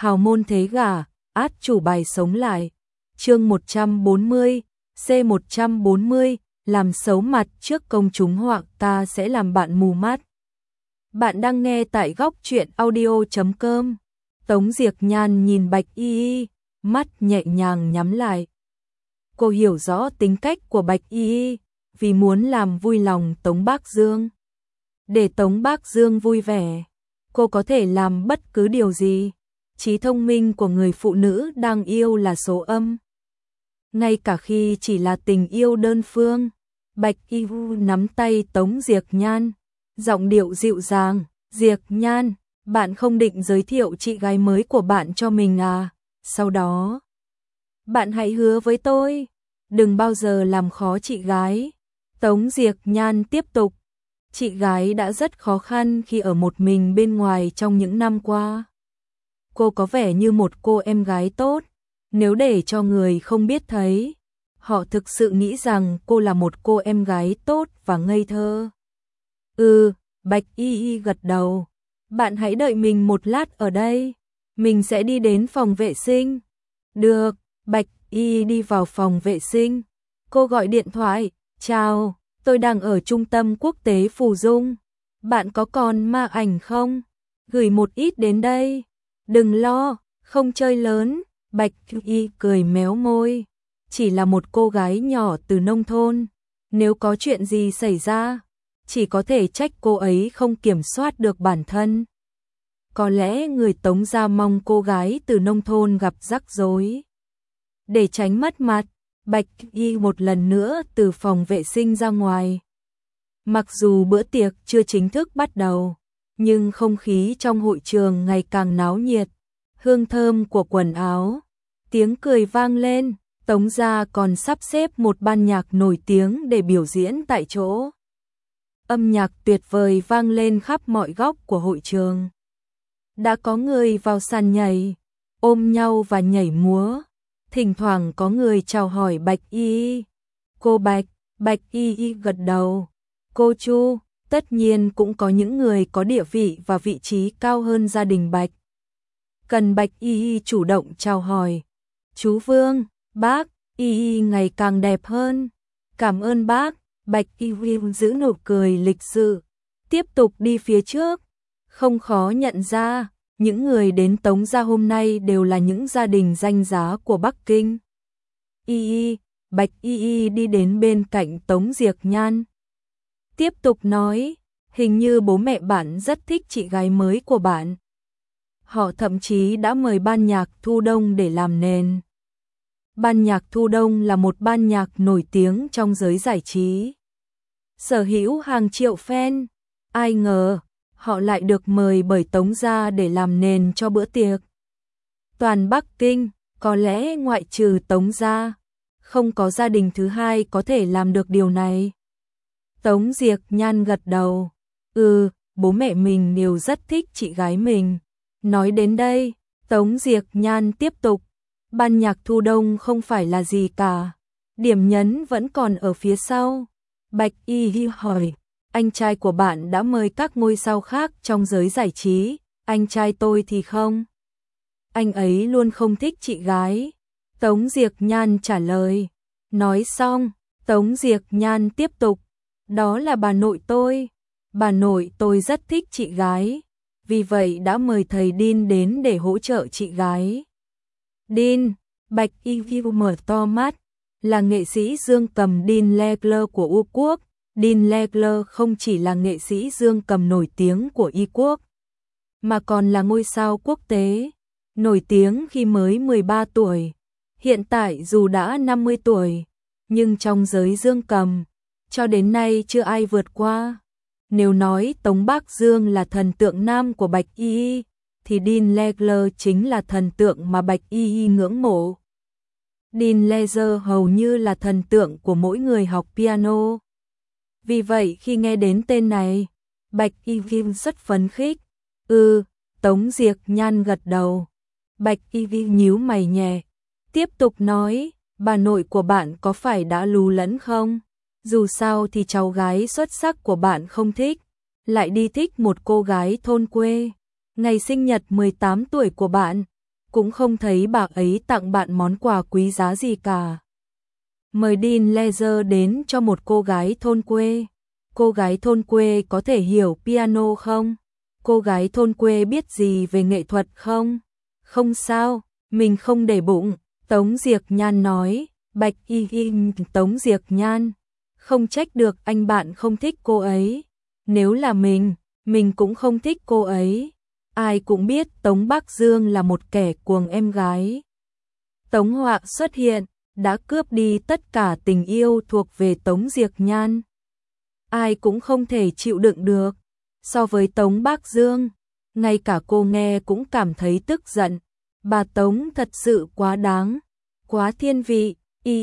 hào môn thế gả, át chủ bài sống lại. Chương 140, C140, làm xấu mặt trước công chúng hoặc ta sẽ làm bạn mù mắt. Bạn đang nghe tại góc truyện audio.com. Tống Diệc Nhan nhìn Bạch Y Y, mắt nhẹ nhàng nhắm lại. Cô hiểu rõ tính cách của Bạch Y Y, vì muốn làm vui lòng Tống Bác Dương. Để Tống Bác Dương vui vẻ, cô có thể làm bất cứ điều gì. Trí thông minh của người phụ nữ đang yêu là số âm. Ngay cả khi chỉ là tình yêu đơn phương, Bạch Y Y nắm tay Tống Diệc Nhan, giọng điệu dịu dàng, "Diệc Nhan, bạn không định giới thiệu chị gái mới của bạn cho mình à? Sau đó, bạn hãy hứa với tôi, đừng bao giờ làm khó chị gái." Tống Diệc Nhan tiếp tục, "Chị gái đã rất khó khăn khi ở một mình bên ngoài trong những năm qua. Cô có vẻ như một cô em gái tốt, nếu để cho người không biết thấy, họ thực sự nghĩ rằng cô là một cô em gái tốt và ngây thơ." Bạch Y Y gật đầu. "Bạn hãy đợi mình một lát ở đây, mình sẽ đi đến phòng vệ sinh." Được, Bạch Y Y đi vào phòng vệ sinh. Cô gọi điện thoại, "Chào, tôi đang ở trung tâm quốc tế Phù Dung. Bạn có còn ma ảnh không? Gửi một ít đến đây." "Đừng lo, không chơi lớn." Bạch Y cười méo môi. Chỉ là một cô gái nhỏ từ nông thôn, nếu có chuyện gì xảy ra, chỉ có thể trách cô ấy không kiểm soát được bản thân. Có lẽ người Tống gia mong cô gái từ nông thôn gặp rắc rối. Để tránh mất mặt, Bạch Y một lần nữa từ phòng vệ sinh ra ngoài. Mặc dù bữa tiệc chưa chính thức bắt đầu, nhưng không khí trong hội trường ngày càng náo nhiệt. Hương thơm của quần áo, tiếng cười vang lên. Tống gia còn sắp xếp một ban nhạc nổi tiếng để biểu diễn tại chỗ. Âm nhạc tuyệt vời vang lên khắp mọi góc của hội trường. Đã có người vào sàn nhảy, ôm nhau và nhảy múa. Thỉnh thoảng có người chào hỏi Bạch Y Y. "Cô Bạch." Bạch Y Y gật đầu. "Cô Chu." Tất nhiên cũng có những người có địa vị và vị trí cao hơn gia đình Bạch. Cần Bạch Y Y chủ động chào hỏi. "Chú Vương, bác, Y Y ngày càng đẹp hơn." "Cảm ơn bác." Bạch Y Y giữ nụ cười lịch sự, tiếp tục đi phía trước. Không khó nhận ra, những người đến Tống gia hôm nay đều là những gia đình danh giá của Bắc Kinh. Y Y, Bạch Y Y đi đến bên cạnh Tống Diệc Nhan. Tiếp tục nói, "Hình như bố mẹ bạn rất thích chị gái mới của bạn. Họ thậm chí đã mời ban nhạc Thu Đông để làm nền." Ban nhạc Thu Đông là một ban nhạc nổi tiếng trong giới giải trí, sở hữu hàng triệu fan. Ai ngờ, họ lại được mời bởi Tống gia để làm nền cho bữa tiệc. Toàn Bắc Kinh, có lẽ ngoại trừ Tống gia, không có gia đình thứ hai có thể làm được điều này. Tống Diệc Nhan gật đầu. Bố mẹ mình đều rất thích chị gái mình." Nói đến đây, Tống Diệc Nhan tiếp tục, "Ban nhạc Thu Đông không phải là gì cả. Điểm nhấn vẫn còn ở phía sau." Bạch Y Y hỏi, "Anh trai của bạn đã mời các ngôi sao khác trong giới giải trí, anh trai tôi thì không?" "Anh ấy luôn không thích chị gái." Tống Diệc Nhan trả lời. Nói xong, Tống Diệc Nhan tiếp tục, "Đó là bà nội tôi. Bà nội tôi rất thích chị gái, vì vậy đã mời thầy Dean đến để hỗ trợ chị gái." "Dean?" Bạch Y Y mở to mắt. "Là nghệ sĩ dương cầm Dean Legler của U Quốc." Dean Legler không chỉ là nghệ sĩ dương cầm nổi tiếng của Y Quốc, mà còn là ngôi sao quốc tế, nổi tiếng khi mới 13 tuổi. Hiện tại dù đã 50 tuổi, nhưng trong giới dương cầm, cho đến nay chưa ai vượt qua. Nếu nói Tống Bác Dương là thần tượng nam của Bạch Y Y, thì Dean Legler chính là thần tượng mà Bạch Y Y ngưỡng mộ. Dean Legler hầu như là thần tượng của mỗi người học piano. Vì vậy khi nghe đến tên này, Bạch Y Y rất phấn khích. Tống Diệc Nhan gật đầu. Bạch Y Y nhíu mày nhẹ, tiếp tục nói, "Bà nội của bạn có phải đã lú lẫn không? Dù sao thì cháu gái xuất sắc của bạn không thích, lại đi thích một cô gái thôn quê. Ngày sinh nhật 18 tuổi của bạn, cũng không thấy bà ấy tặng bạn món quà quý giá gì cả. Mời Dean Ledger đến cho một cô gái thôn quê. Cô gái thôn quê có thể hiểu piano không? Cô gái thôn quê biết gì về nghệ thuật không? Không sao, mình không để bụng, Tống Diệc Nhan nói. Bạch y Tống Diệc Nhan, không trách được anh bạn không thích cô ấy. Nếu là mình cũng không thích cô ấy. Ai cũng biết Tống Bắc Dương là một kẻ cuồng em gái. Tống Họa xuất hiện, đã cướp đi tất cả tình yêu thuộc về Tống Diệc Nhan. Ai cũng không thể chịu đựng được. So với Tống Bắc Dương, ngay cả cô nghe cũng cảm thấy tức giận. Bà Tống thật sự quá đáng, quá thiên vị.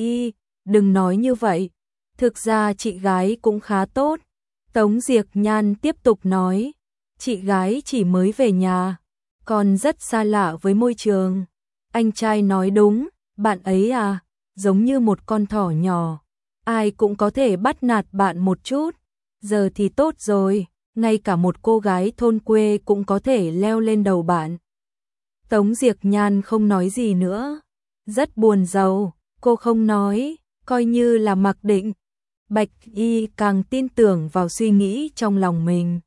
Đừng nói như vậy. Thực ra chị gái cũng khá tốt. Tống Diệc Nhan tiếp tục nói. Chị gái chỉ mới về nhà, còn rất xa lạ với môi trường. Anh trai nói đúng, bạn ấy à, giống như một con thỏ nhỏ. Ai cũng có thể bắt nạt bạn một chút. Giờ thì tốt rồi, ngay cả một cô gái thôn quê cũng có thể leo lên đầu bạn. Tống Diệc Nhan không nói gì nữa. Rất buồn rầu, cô không nói, coi như là mặc định. Bạch Y càng tin tưởng vào suy nghĩ trong lòng mình.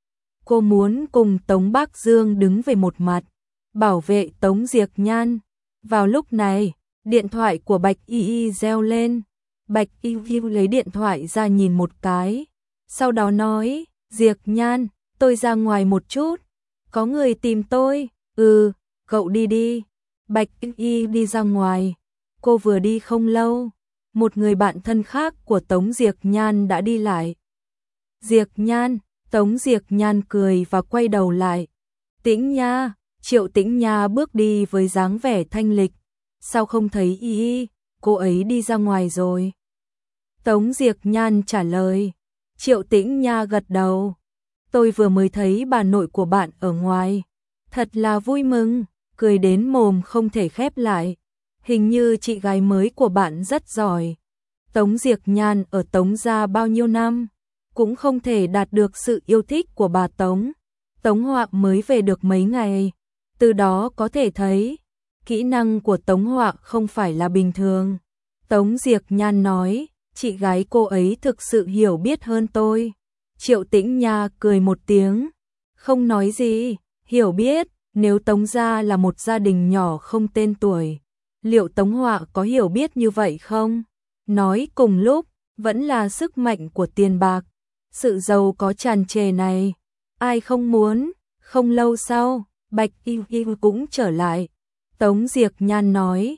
Cô muốn cùng Tống Bắc Dương đứng về một mặt, bảo vệ Tống Diệc Nhan. Vào lúc này, điện thoại của Bạch Y reo lên. Bạch Y lấy điện thoại ra nhìn một cái, sau đó nói, Diệc Nhan, tôi ra ngoài một chút. Có người tìm tôi. Cậu đi đi. Bạch Y đi ra ngoài. Cô vừa đi không lâu, một người bạn thân khác của Tống Diệc Nhan đã đi lại. Diệc Nhan, Tống Diệc Nhan cười và quay đầu lại. Tĩnh Nha, Triệu Tĩnh Nha bước đi với dáng vẻ thanh lịch. Sao không thấy cô ấy đi ra ngoài rồi. Tống Diệc Nhan trả lời. Triệu Tĩnh Nha gật đầu. Tôi vừa mới thấy bà nội của bạn ở ngoài. Thật là vui mừng, cười đến mồm không thể khép lại. Hình như chị gái mới của bạn rất giỏi. Tống Diệc Nhan ở Tống gia bao nhiêu năm, cũng không thể đạt được sự yêu thích của bà Tống. Tống Họa mới về được mấy ngày, từ đó có thể thấy, kỹ năng của Tống Họa không phải là bình thường. Tống Diệc Nhan nói, chị gái cô ấy thực sự hiểu biết hơn tôi. Triệu Tĩnh Nha cười một tiếng, không nói gì, hiểu biết, nếu Tống gia là một gia đình nhỏ không tên tuổi, liệu Tống Họa có hiểu biết như vậy không? Nói cùng lúc, vẫn là sức mạnh của tiền bạc, sự giàu có tràn trề này, ai không muốn. Không lâu sau, Bạch Y cũng trở lại. Tống Diệc Nhan nói,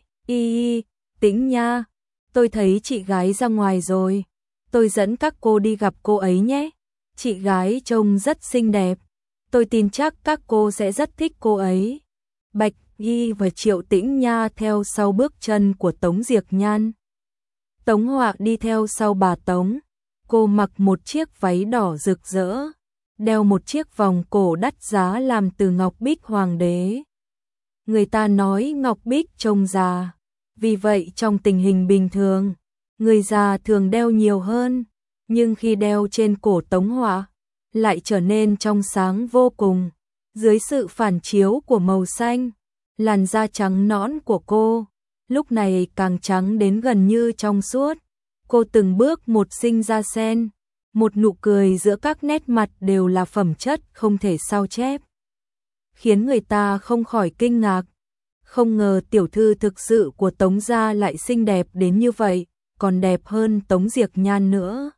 Tĩnh Nha, tôi thấy chị gái ra ngoài rồi, tôi dẫn các cô đi gặp cô ấy nhé. Chị gái trông rất xinh đẹp, tôi tin chắc các cô sẽ rất thích cô ấy. Bạch Y và Triệu Tĩnh Nha theo sau bước chân của Tống Diệc Nhan. Tống Họa đi theo sau bà Tống. Cô mặc một chiếc váy đỏ rực rỡ, đeo một chiếc vòng cổ đắt giá làm từ ngọc bích hoàng đế. Người ta nói ngọc bích trông già, vì vậy trong tình hình bình thường, người già thường đeo nhiều hơn, nhưng khi đeo trên cổ Tống Họa, lại trở nên trong sáng vô cùng. Dưới sự phản chiếu của màu xanh, làn da trắng nõn của cô lúc này càng trắng đến gần như trong suốt. Cô từng bước một sinh ra sen, một nụ cười giữa các nét mặt đều là phẩm chất không thể sao chép, khiến người ta không khỏi kinh ngạc. Không ngờ tiểu thư thực sự của Tống gia lại xinh đẹp đến như vậy, còn đẹp hơn Tống Diệc Nhan nữa.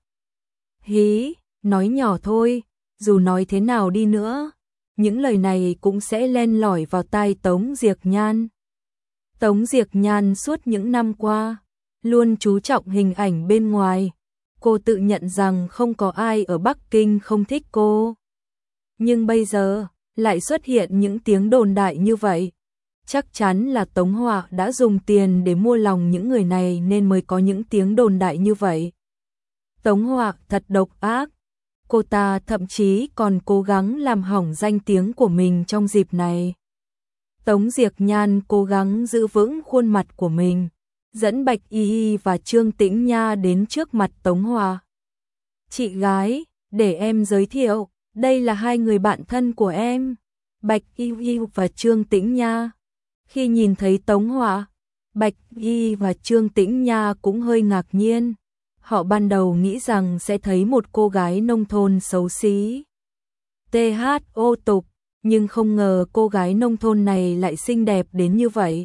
Hí, nói nhỏ thôi, dù nói thế nào đi nữa, những lời này cũng sẽ len lỏi vào tai Tống Diệc Nhan. Tống Diệc Nhan suốt những năm qua luôn chú trọng hình ảnh bên ngoài. Cô tự nhận rằng không có ai ở Bắc Kinh không thích cô. Nhưng bây giờ, lại xuất hiện những tiếng đồn đại như vậy. Chắc chắn là Tống Họa đã dùng tiền để mua lòng những người này nên mới có những tiếng đồn đại như vậy. Tống Họa thật độc ác. Cô ta thậm chí còn cố gắng làm hỏng danh tiếng của mình trong dịp này. Tống Diệc Nhan cố gắng giữ vững khuôn mặt của mình, dẫn Bạch Y và Trương Tĩnh Nha đến trước mặt Tống Họa. Chị gái, để em giới thiệu, đây là hai người bạn thân của em, Bạch Y và Trương Tĩnh Nha. Khi nhìn thấy Tống Họa, Bạch Y và Trương Tĩnh Nha cũng hơi ngạc nhiên. Họ ban đầu nghĩ rằng sẽ thấy một cô gái nông thôn xấu xí, ô tục, nhưng không ngờ cô gái nông thôn này lại xinh đẹp đến như vậy.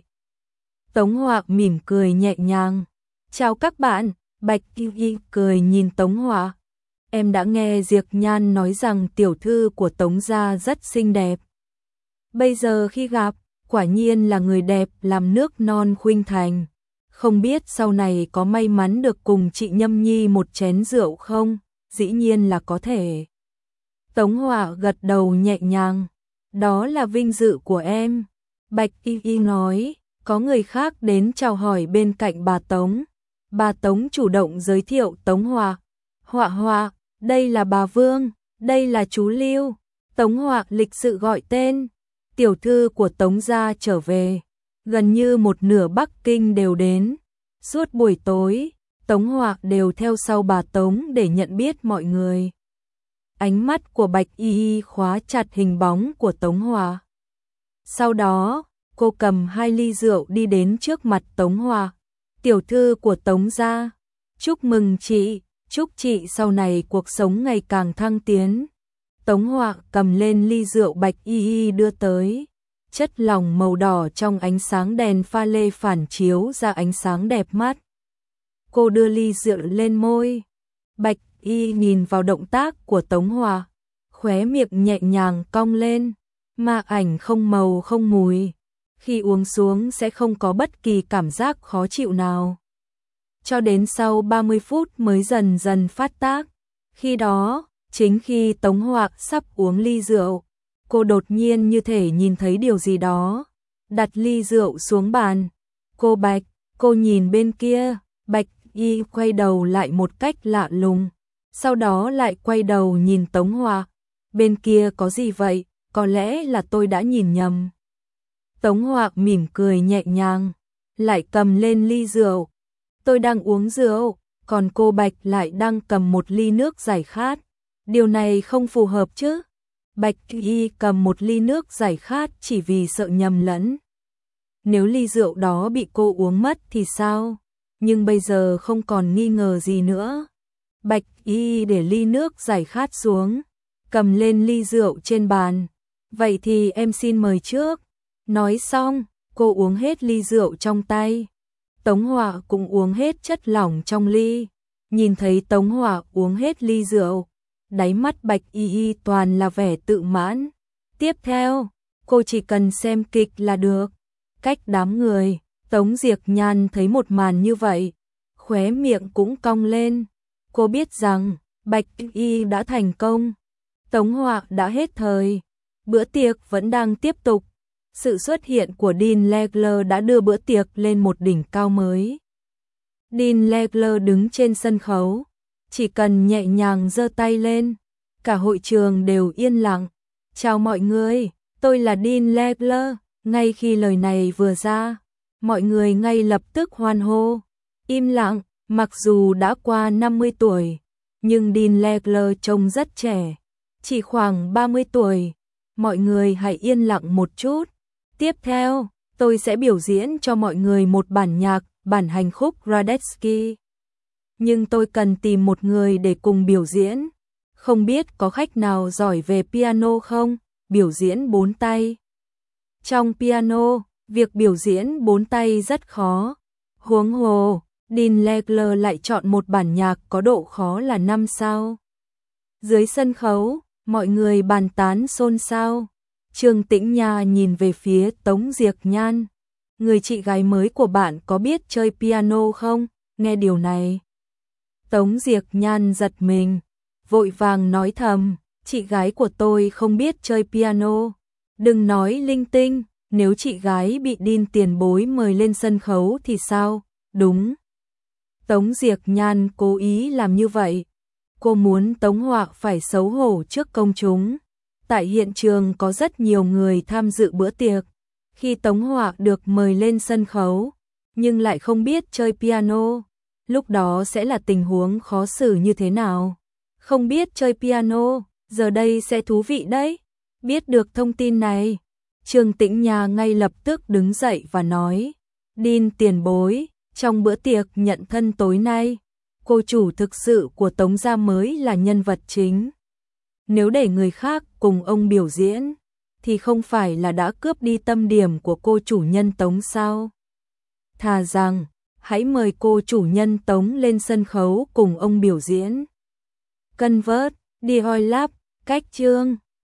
Tống Họa mỉm cười nhẹ nhàng. Chào các bạn, Bạch Y cười nhìn Tống Họa. Em đã nghe Diệp Nhan nói rằng tiểu thư của Tống gia rất xinh đẹp. Bây giờ khi gặp, quả nhiên là người đẹp làm nước non khuynh thành. Không biết sau này có may mắn được cùng chị Nhâm Nhi một chén rượu không? Dĩ nhiên là có thể. Tống Họa gật đầu nhẹ nhàng. Đó là vinh dự của em. Bạch Y nói, có người khác đến chào hỏi bên cạnh bà Tống. Bà Tống chủ động giới thiệu Tống Họa. Họa Họa, đây là bà Vương, đây là chú Lưu. Tống Họa lịch sự gọi tên. Tiểu thư của Tống gia trở về. Gần như một nửa Bắc Kinh đều đến. Suốt buổi tối, Tống Họa đều theo sau bà Tống để nhận biết mọi người. Ánh mắt của Bạch Y khóa chặt hình bóng của Tống Họa. Sau đó, cô cầm 2 ly rượu đi đến trước mặt Tống Họa. Tiểu thư của Tống gia, chúc mừng chị, chúc chị sau này cuộc sống ngày càng thăng tiến. Tống Họa cầm lên ly rượu Bạch Y đưa tới. Chất lỏng màu đỏ trong ánh sáng đèn pha lê phản chiếu ra ánh sáng đẹp mắt. Cô đưa ly rượu lên môi. Bạch Y nhìn vào động tác của Tống Họa, khóe miệng nhẹ nhàng cong lên. Ma ảnh không màu không mùi, khi uống xuống sẽ không có bất kỳ cảm giác khó chịu nào. Cho đến sau 30 phút mới dần dần phát tác. Khi đó, chính khi Tống Họa sắp uống ly rượu, cô đột nhiên như thể nhìn thấy điều gì đó, đặt ly rượu xuống bàn. Cô Bạch, cô nhìn bên kia. Bạch Y quay đầu lại một cách lạ lùng, sau đó lại quay đầu nhìn Tống Họa. Bên kia có gì vậy? Có lẽ là tôi đã nhìn nhầm. Tống Họa mỉm cười nhẹ nhàng, lại cầm lên ly rượu. Tôi đang uống rượu, còn cô Bạch lại đang cầm một ly nước giải khát. Điều này không phù hợp chứ? Bạch Y cầm một ly nước giải khát chỉ vì sợ nhầm lẫn. Nếu ly rượu đó bị cô uống mất thì sao? Nhưng bây giờ không còn nghi ngờ gì nữa. Bạch Y để ly nước giải khát xuống, cầm lên ly rượu trên bàn. Vậy thì em xin mời trước. Nói xong, cô uống hết ly rượu trong tay. Tống Họa cũng uống hết chất lỏng trong ly. Nhìn thấy Tống Họa uống hết ly rượu, đáy mắt Bạch Y toàn là vẻ tự mãn. Tiếp theo, cô chỉ cần xem kịch là được. Cách đám người, Tống Diệp Nhan thấy một màn như vậy, khóe miệng cũng cong lên. Cô biết rằng Bạch Y đã thành công. Tống Họa đã hết thời. Bữa tiệc vẫn đang tiếp tục. Sự xuất hiện của Dean Legler đã đưa bữa tiệc lên một đỉnh cao mới. Dean Legler đứng trên sân khấu, chỉ cần nhẹ nhàng giơ tay lên, cả hội trường đều yên lặng. Chào mọi người, tôi là Dean Legler. Ngay khi lời này vừa ra, mọi người ngay lập tức hoan hô. Im lặng, mặc dù đã qua 50 tuổi, nhưng Dean Legler trông rất trẻ, chỉ khoảng 30 tuổi. Mọi người hãy yên lặng một chút. Tiếp theo, tôi sẽ biểu diễn cho mọi người một bản nhạc, bản hành khúc Radetzky. Nhưng tôi cần tìm một người để cùng biểu diễn. Không biết có khách nào giỏi về piano không? Biểu diễn 4 tay. Trong piano, việc biểu diễn 4 tay rất khó. Huống hồ, Dean Legler lại chọn một bản nhạc có độ khó là 5 sao. Dưới sân khấu, mọi người bàn tán xôn xao. Trương Tĩnh Nha nhìn về phía Tống Diệp Nhan. Người chị gái mới của bạn có biết chơi piano không? Nghe điều này, Tống Diệp Nhan giật mình, vội vàng nói thầm, chị gái của tôi không biết chơi piano. Đừng nói linh tinh, nếu chị gái bị Dean tiền bối mời lên sân khấu thì sao? Đúng. Tống Diệp Nhan cố ý làm như vậy. Cô muốn Tống Họa phải xấu hổ trước công chúng. Tại hiện trường có rất nhiều người tham dự bữa tiệc. Khi Tống Họa được mời lên sân khấu, nhưng lại không biết chơi piano, lúc đó sẽ là tình huống khó xử như thế nào? Không biết chơi piano, giờ đây sẽ thú vị đấy. Biết được thông tin này, Trương Tĩnh Nha ngay lập tức đứng dậy và nói, Đinh tiền bối, trong bữa tiệc nhận thân tối nay, cô chủ thực sự của Tống gia mới là nhân vật chính. Nếu để người khác cùng ông biểu diễn, thì không phải là đã cướp đi tâm điểm của cô chủ nhân Tống sao? Thà rằng, hãy mời cô chủ nhân Tống lên sân khấu cùng ông biểu diễn. Convert, Dior Lab, cách chương